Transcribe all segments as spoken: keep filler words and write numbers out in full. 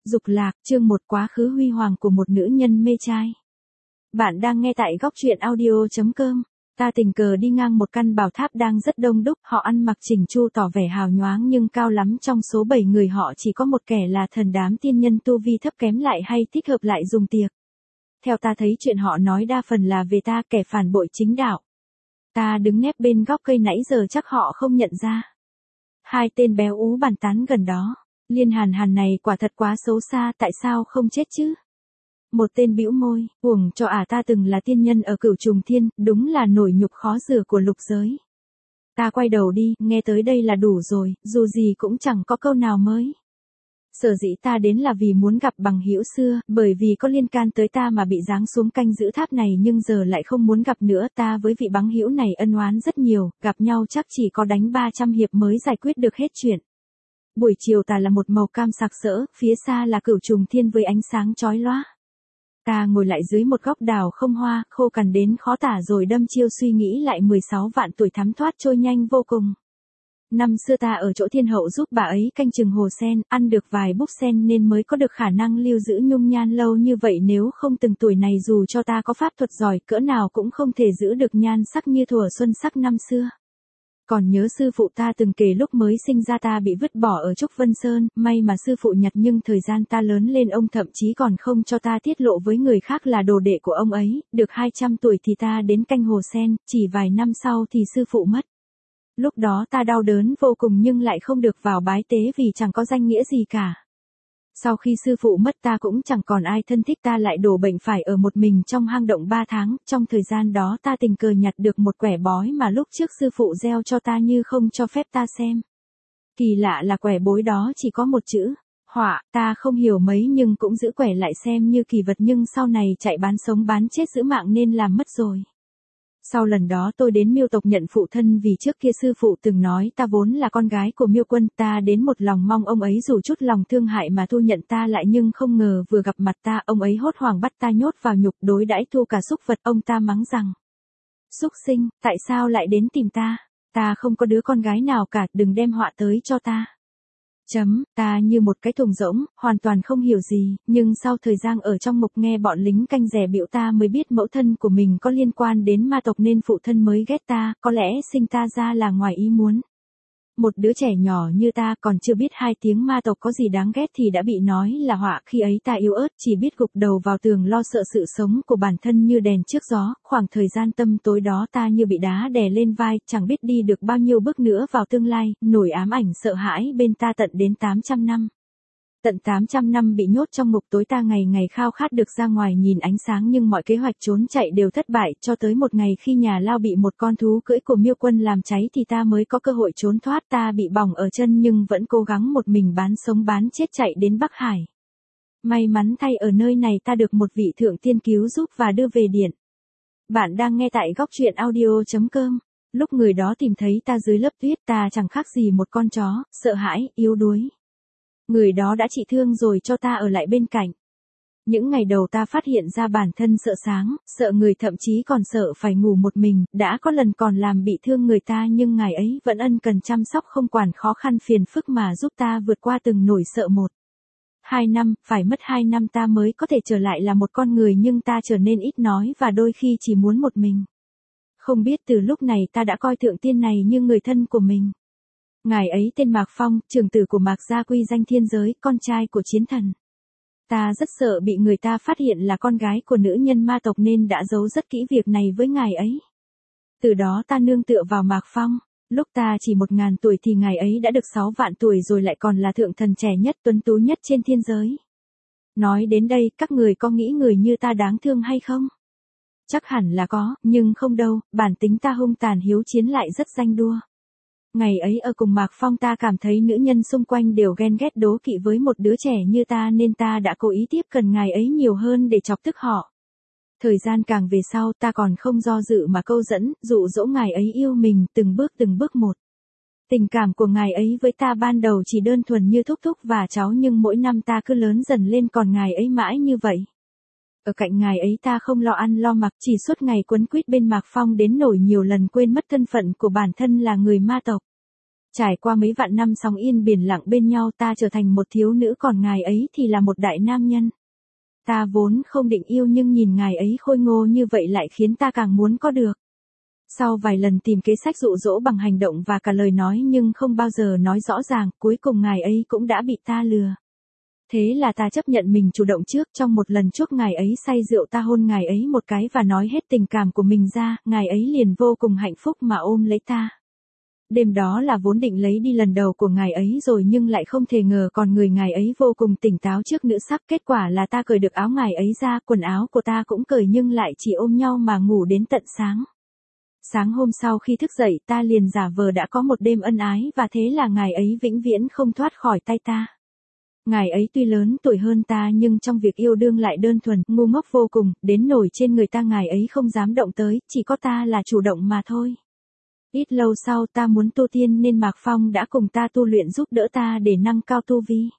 Dục lạc, chương một quá khứ huy hoàng của một nữ nhân mê trai. Bạn đang nghe tại góc truyện audio chấm com. Ta tình cờ đi ngang một căn bảo tháp đang rất đông đúc, họ ăn mặc chỉnh chu tỏ vẻ hào nhoáng nhưng cao lắm trong số bảy người họ chỉ có một kẻ là thần đám tiên nhân tu vi thấp kém lại hay thích hợp lại dùng tiệc. Theo ta thấy chuyện họ nói đa phần là về ta, kẻ phản bội chính đạo. Ta đứng nép bên góc cây nãy giờ chắc họ không nhận ra. Hai tên béo ú bàn tán gần đó. Liên Hàn Hàn này quả thật quá xấu xa, tại sao không chết chứ? Một tên bĩu môi, uổng cho ả ta từng là tiên nhân ở Cửu Trùng Thiên, đúng là nổi nhục khó rửa của lục giới. Ta quay đầu đi, nghe tới đây là đủ rồi, dù gì cũng chẳng có câu nào mới. Sở dĩ ta đến là vì muốn gặp bằng hữu xưa, bởi vì có liên can tới ta mà bị giáng xuống canh giữ tháp này nhưng giờ lại không muốn gặp nữa. Ta với vị bằng hữu này ân oán rất nhiều, gặp nhau chắc chỉ có đánh ba trăm hiệp mới giải quyết được hết chuyện. Buổi chiều ta là một màu cam sặc sỡ, phía xa là Cửu Trùng Thiên với ánh sáng chói lóa. Ta ngồi lại dưới một góc đào không hoa, khô cằn đến khó tả rồi đâm chiêu suy nghĩ lại mười sáu vạn tuổi thắm thoát trôi nhanh vô cùng. Năm xưa ta ở chỗ thiên hậu giúp bà ấy canh chừng hồ sen, ăn được vài búp sen nên mới có được khả năng lưu giữ nhung nhan lâu như vậy, nếu không từng tuổi này dù cho ta có pháp thuật giỏi cỡ nào cũng không thể giữ được nhan sắc như thuở xuân sắc năm xưa. Còn nhớ sư phụ ta từng kể lúc mới sinh ra ta bị vứt bỏ ở Trúc Vân Sơn, may mà sư phụ nhặt nhưng thời gian ta lớn lên ông thậm chí còn không cho ta tiết lộ với người khác là đồ đệ của ông ấy, được hai trăm tuổi thì ta đến canh hồ sen, chỉ vài năm sau thì sư phụ mất. Lúc đó ta đau đớn vô cùng nhưng lại không được vào bái tế vì chẳng có danh nghĩa gì cả. Sau khi sư phụ mất ta cũng chẳng còn ai thân thích, ta lại đổ bệnh phải ở một mình trong hang động ba tháng, trong thời gian đó ta tình cờ nhặt được một quẻ bói mà lúc trước sư phụ gieo cho ta như không cho phép ta xem. Kỳ lạ là quẻ bối đó chỉ có một chữ, họa, ta không hiểu mấy nhưng cũng giữ quẻ lại xem như kỳ vật nhưng sau này chạy bán sống bán chết giữ mạng nên làm mất rồi. Sau lần đó tôi đến Miêu tộc nhận phụ thân vì trước kia sư phụ từng nói ta vốn là con gái của Miêu Quân, ta đến một lòng mong ông ấy dù chút lòng thương hại mà thu nhận ta lại nhưng không ngờ vừa gặp mặt ta ông ấy hốt hoảng bắt ta nhốt vào nhục đối đãi thu cả súc vật. Ông ta mắng rằng, súc sinh, tại sao lại đến tìm ta, ta không có đứa con gái nào cả, đừng đem họa tới cho ta. Chấm, ta như một cái thùng rỗng, hoàn toàn không hiểu gì, nhưng sau thời gian ở trong mục nghe bọn lính canh rẻ biểu ta mới biết mẫu thân của mình có liên quan đến ma tộc nên phụ thân mới ghét ta, có lẽ sinh ta ra là ngoài ý muốn. Một đứa trẻ nhỏ như ta còn chưa biết hai tiếng ma tộc có gì đáng ghét thì đã bị nói là họa, khi ấy ta yếu ớt chỉ biết gục đầu vào tường lo sợ sự sống của bản thân như đèn trước gió, khoảng thời gian tâm tối đó ta như bị đá đè lên vai, chẳng biết đi được bao nhiêu bước nữa vào tương lai, nổi ám ảnh sợ hãi bên ta tận đến tám trăm năm. Tận tám trăm năm bị nhốt trong ngục tối ta ngày ngày khao khát được ra ngoài nhìn ánh sáng nhưng mọi kế hoạch trốn chạy đều thất bại, cho tới một ngày khi nhà lao bị một con thú cưỡi của Miêu Quân làm cháy thì ta mới có cơ hội trốn thoát. Ta bị bỏng ở chân nhưng vẫn cố gắng một mình bán sống bán chết chạy đến Bắc Hải. May mắn thay ở nơi này ta được một vị thượng tiên cứu giúp và đưa về điện. Bạn đang nghe tại góc truyện audio chấm com. Lúc người đó tìm thấy ta dưới lớp tuyết ta chẳng khác gì một con chó, sợ hãi, yếu đuối. Người đó đã trị thương rồi cho ta ở lại bên cạnh. Những ngày đầu ta phát hiện ra bản thân sợ sáng, sợ người, thậm chí còn sợ phải ngủ một mình, đã có lần còn làm bị thương người ta nhưng ngài ấy vẫn ân cần chăm sóc không quản khó khăn phiền phức mà giúp ta vượt qua từng nỗi sợ một. Hai năm, phải mất hai năm ta mới có thể trở lại là một con người nhưng ta trở nên ít nói và đôi khi chỉ muốn một mình. Không biết từ lúc này ta đã coi thượng tiên này như người thân của mình. Ngài ấy tên Mạc Phong, trưởng tử của Mạc gia quy danh thiên giới, con trai của chiến thần. Ta rất sợ bị người ta phát hiện là con gái của nữ nhân ma tộc nên đã giấu rất kỹ việc này với ngài ấy. Từ đó ta nương tựa vào Mạc Phong, lúc ta chỉ một ngàn tuổi thì ngài ấy đã được sáu vạn tuổi rồi lại còn là thượng thần trẻ nhất tuấn tú nhất trên thiên giới. Nói đến đây, các người có nghĩ người như ta đáng thương hay không? Chắc hẳn là có, nhưng không đâu, bản tính ta hung tàn hiếu chiến lại rất danh đua. Ngày ấy ở cùng Mạc Phong ta cảm thấy nữ nhân xung quanh đều ghen ghét đố kỵ với một đứa trẻ như ta nên ta đã cố ý tiếp cận ngài ấy nhiều hơn để chọc tức họ. Thời gian càng về sau ta còn không do dự mà câu dẫn, dụ dỗ ngài ấy yêu mình từng bước từng bước một. Tình cảm của ngài ấy với ta ban đầu chỉ đơn thuần như thúc thúc và cháu nhưng mỗi năm ta cứ lớn dần lên còn ngài ấy mãi như vậy. Ở cạnh ngài ấy ta không lo ăn lo mặc chỉ suốt ngày quấn quýt bên Mạc Phong đến nỗi nhiều lần quên mất thân phận của bản thân là người ma tộc. Trải qua mấy vạn năm sóng yên biển lặng bên nhau ta trở thành một thiếu nữ còn ngài ấy thì là một đại nam nhân. Ta vốn không định yêu nhưng nhìn ngài ấy khôi ngô như vậy lại khiến ta càng muốn có được. Sau vài lần tìm kế sách dụ dỗ bằng hành động và cả lời nói nhưng không bao giờ nói rõ ràng, cuối cùng ngài ấy cũng đã bị ta lừa. Thế là ta chấp nhận mình chủ động trước, trong một lần chuốc ngài ấy say rượu ta hôn ngài ấy một cái và nói hết tình cảm của mình ra, ngài ấy liền vô cùng hạnh phúc mà ôm lấy ta. Đêm đó là vốn định lấy đi lần đầu của ngài ấy rồi nhưng lại không thể ngờ còn người ngài ấy vô cùng tỉnh táo trước nữ sắc, kết quả là ta cởi được áo ngài ấy ra, quần áo của ta cũng cởi nhưng lại chỉ ôm nhau mà ngủ đến tận sáng. Sáng hôm sau khi thức dậy ta liền giả vờ đã có một đêm ân ái và thế là ngài ấy vĩnh viễn không thoát khỏi tay ta. Ngài ấy tuy lớn tuổi hơn ta nhưng trong việc yêu đương lại đơn thuần, ngu ngốc vô cùng, đến nổi trên người ta ngài ấy không dám động tới, chỉ có ta là chủ động mà thôi. Ít lâu sau ta muốn tu tiên nên Mạc Phong đã cùng ta tu luyện giúp đỡ ta để nâng cao tu vi.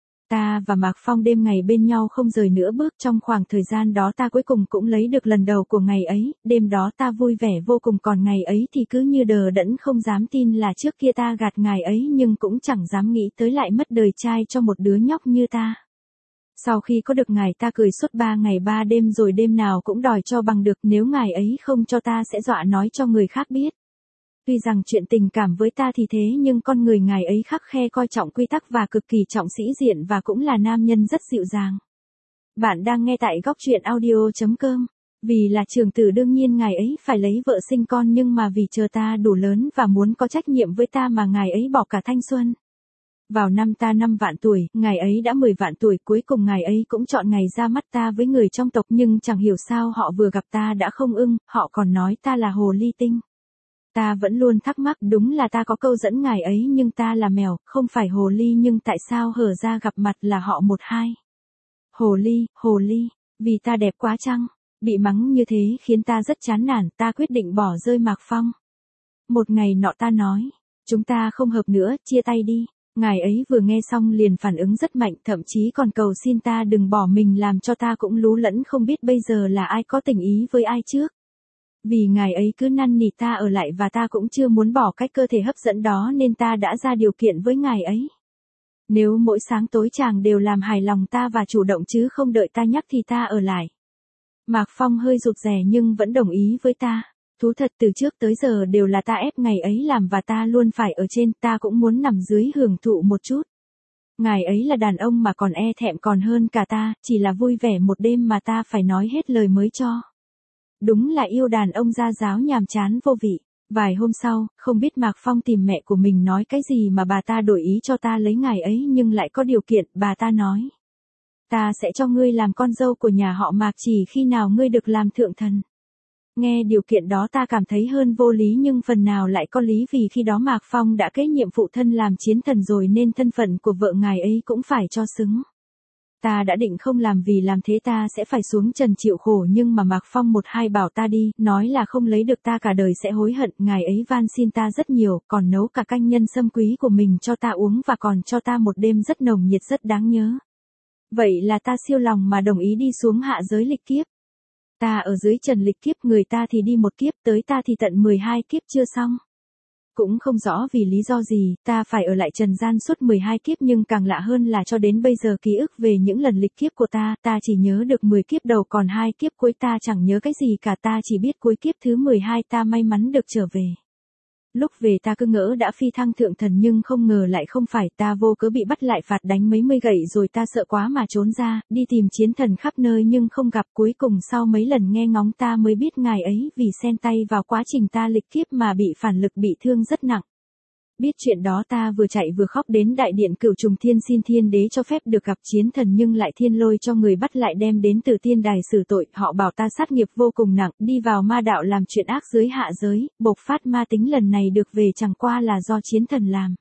Ta và Mạc Phong đêm ngày bên nhau không rời nửa bước, trong khoảng thời gian đó ta cuối cùng cũng lấy được lần đầu của ngày ấy, đêm đó ta vui vẻ vô cùng còn ngày ấy thì cứ như đờ đẫn không dám tin là trước kia ta gạt ngài ấy nhưng cũng chẳng dám nghĩ tới lại mất đời trai cho một đứa nhóc như ta. Sau khi có được ngài ta cười suốt ba ngày ba đêm rồi đêm nào cũng đòi cho bằng được, nếu ngài ấy không cho ta sẽ dọa nói cho người khác biết. Tuy rằng chuyện tình cảm với ta thì thế nhưng con người ngài ấy khắc khe coi trọng quy tắc và cực kỳ trọng sĩ diện và cũng là nam nhân rất dịu dàng. Bạn đang nghe tại góc truyện audio chấm com. Vì là trưởng tử đương nhiên ngài ấy phải lấy vợ sinh con nhưng mà vì chờ ta đủ lớn và muốn có trách nhiệm với ta mà ngài ấy bỏ cả thanh xuân. Vào năm ta năm vạn tuổi, ngài ấy đã mười vạn tuổi, cuối cùng ngài ấy cũng chọn ngày ra mắt ta với người trong tộc nhưng chẳng hiểu sao họ vừa gặp ta đã không ưng, họ còn nói ta là hồ ly tinh. Ta vẫn luôn thắc mắc, đúng là ta có câu dẫn ngài ấy nhưng ta là mèo, không phải hồ ly nhưng tại sao hở ra gặp mặt là họ một hai. Hồ ly, hồ ly, vì ta đẹp quá chăng? Bị mắng như thế khiến ta rất chán nản, ta quyết định bỏ rơi Mạc Phong. Một ngày nọ ta nói, chúng ta không hợp nữa, chia tay đi. Ngài ấy vừa nghe xong liền phản ứng rất mạnh, thậm chí còn cầu xin ta đừng bỏ mình làm cho ta cũng lú lẫn không biết bây giờ là ai có tình ý với ai trước. Vì ngài ấy cứ năn nỉ ta ở lại và ta cũng chưa muốn bỏ cách cơ thể hấp dẫn đó nên ta đã ra điều kiện với ngài ấy. Nếu mỗi sáng tối chàng đều làm hài lòng ta và chủ động chứ không đợi ta nhắc thì ta ở lại. Mạc Phong hơi rụt rè nhưng vẫn đồng ý với ta. Thú thật từ trước tới giờ đều là ta ép ngày ấy làm và ta luôn phải ở trên, ta cũng muốn nằm dưới hưởng thụ một chút. Ngài ấy là đàn ông mà còn e thẹn còn hơn cả ta, chỉ là vui vẻ một đêm mà ta phải nói hết lời mới cho. Đúng là yêu đàn ông gia giáo nhàm chán vô vị. Vài hôm sau, không biết Mạc Phong tìm mẹ của mình nói cái gì mà bà ta đổi ý cho ta lấy ngài ấy nhưng lại có điều kiện, bà ta nói. Ta sẽ cho ngươi làm con dâu của nhà họ Mạc chỉ khi nào ngươi được làm thượng thần. Nghe điều kiện đó ta cảm thấy hơn vô lý nhưng phần nào lại có lý vì khi đó Mạc Phong đã kế nhiệm phụ thân làm chiến thần rồi nên thân phận của vợ ngài ấy cũng phải cho xứng. Ta đã định không làm vì làm thế ta sẽ phải xuống trần chịu khổ nhưng mà Mạc Phong một hai bảo ta đi, nói là không lấy được ta cả đời sẽ hối hận, ngài ấy van xin ta rất nhiều, còn nấu cả canh nhân sâm quý của mình cho ta uống và còn cho ta một đêm rất nồng nhiệt rất đáng nhớ. Vậy là ta siêu lòng mà đồng ý đi xuống hạ giới lịch kiếp. Ta ở dưới trần lịch kiếp, người ta thì đi một kiếp, tới ta thì tận mười hai kiếp chưa xong. Cũng không rõ vì lý do gì, ta phải ở lại trần gian suốt mười hai kiếp nhưng càng lạ hơn là cho đến bây giờ ký ức về những lần lịch kiếp của ta, ta chỉ nhớ được mười kiếp đầu còn hai kiếp cuối ta chẳng nhớ cái gì cả, ta chỉ biết cuối kiếp thứ mười hai ta may mắn được trở về. Lúc về ta cứ ngỡ đã phi thăng thượng thần nhưng không ngờ lại không phải, ta vô cớ bị bắt lại phạt đánh mấy mươi gậy rồi ta sợ quá mà trốn ra, đi tìm chiến thần khắp nơi nhưng không gặp, cuối cùng sau mấy lần nghe ngóng ta mới biết ngài ấy vì xen tay vào quá trình ta lịch kiếp mà bị phản lực bị thương rất nặng. Biết chuyện đó ta vừa chạy vừa khóc đến đại điện Cửu Trùng Thiên xin thiên đế cho phép được gặp chiến thần nhưng lại thiên lôi cho người bắt lại đem đến từ tiên đài xử tội, họ bảo ta sát nghiệp vô cùng nặng, đi vào ma đạo làm chuyện ác dưới hạ giới, bộc phát ma tính lần này được về chẳng qua là do chiến thần làm.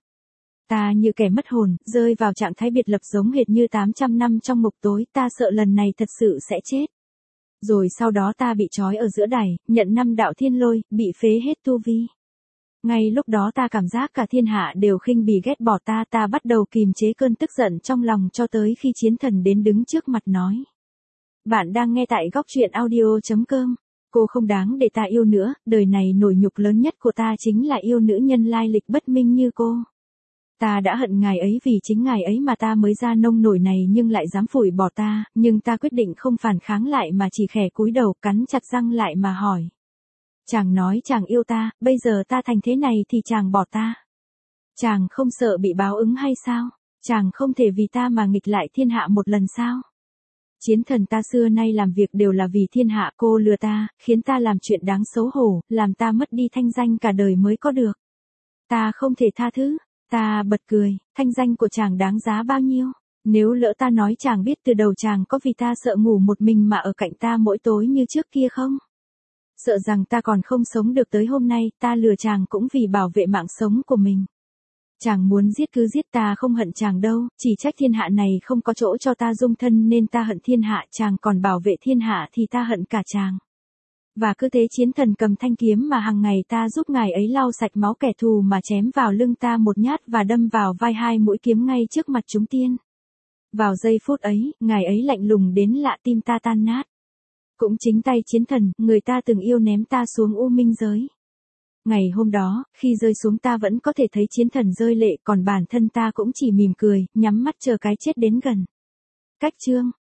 Ta như kẻ mất hồn, rơi vào trạng thái biệt lập giống hệt như tám trăm năm trong ngục tối, ta sợ lần này thật sự sẽ chết. Rồi sau đó ta bị trói ở giữa đài, nhận năm đạo thiên lôi, bị phế hết tu vi. Ngay lúc đó ta cảm giác cả thiên hạ đều khinh bỉ ghét bỏ ta, ta bắt đầu kìm chế cơn tức giận trong lòng cho tới khi chiến thần đến đứng trước mặt nói. Bạn đang nghe tại góc truyện audio chấm com. Cô không đáng để ta yêu nữa, đời này nổi nhục lớn nhất của ta chính là yêu nữ nhân lai lịch bất minh như cô. Ta đã hận ngài ấy vì chính ngài ấy mà ta mới ra nông nổi này nhưng lại dám phủi bỏ ta, nhưng ta quyết định không phản kháng lại mà chỉ khẽ cúi đầu cắn chặt răng lại mà hỏi. Chàng nói chàng yêu ta, bây giờ ta thành thế này thì chàng bỏ ta. Chàng không sợ bị báo ứng hay sao? Chàng không thể vì ta mà nghịch lại thiên hạ một lần sao? Chiến thần ta xưa nay làm việc đều là vì thiên hạ, cô lừa ta, khiến ta làm chuyện đáng xấu hổ, làm ta mất đi thanh danh cả đời mới có được. Ta không thể tha thứ. Ta bật cười, thanh danh của chàng đáng giá bao nhiêu? Nếu lỡ ta nói chàng biết từ đầu chàng có vì ta sợ ngủ một mình mà ở cạnh ta mỗi tối như trước kia không? Sợ rằng ta còn không sống được tới hôm nay, ta lừa chàng cũng vì bảo vệ mạng sống của mình. Chàng muốn giết cứ giết, ta không hận chàng đâu, chỉ trách thiên hạ này không có chỗ cho ta dung thân nên ta hận thiên hạ, chàng còn bảo vệ thiên hạ thì ta hận cả chàng. Và cứ thế chiến thần cầm thanh kiếm mà hàng ngày ta giúp ngài ấy lau sạch máu kẻ thù mà chém vào lưng ta một nhát và đâm vào vai hai mũi kiếm ngay trước mặt chúng tiên. Vào giây phút ấy, ngài ấy lạnh lùng đến lạ tim ta tan nát. Cũng chính tay chiến thần, người ta từng yêu ném ta xuống u minh giới. Ngày hôm đó, khi rơi xuống ta vẫn có thể thấy chiến thần rơi lệ, còn bản thân ta cũng chỉ mỉm cười, nhắm mắt chờ cái chết đến gần. Cách chương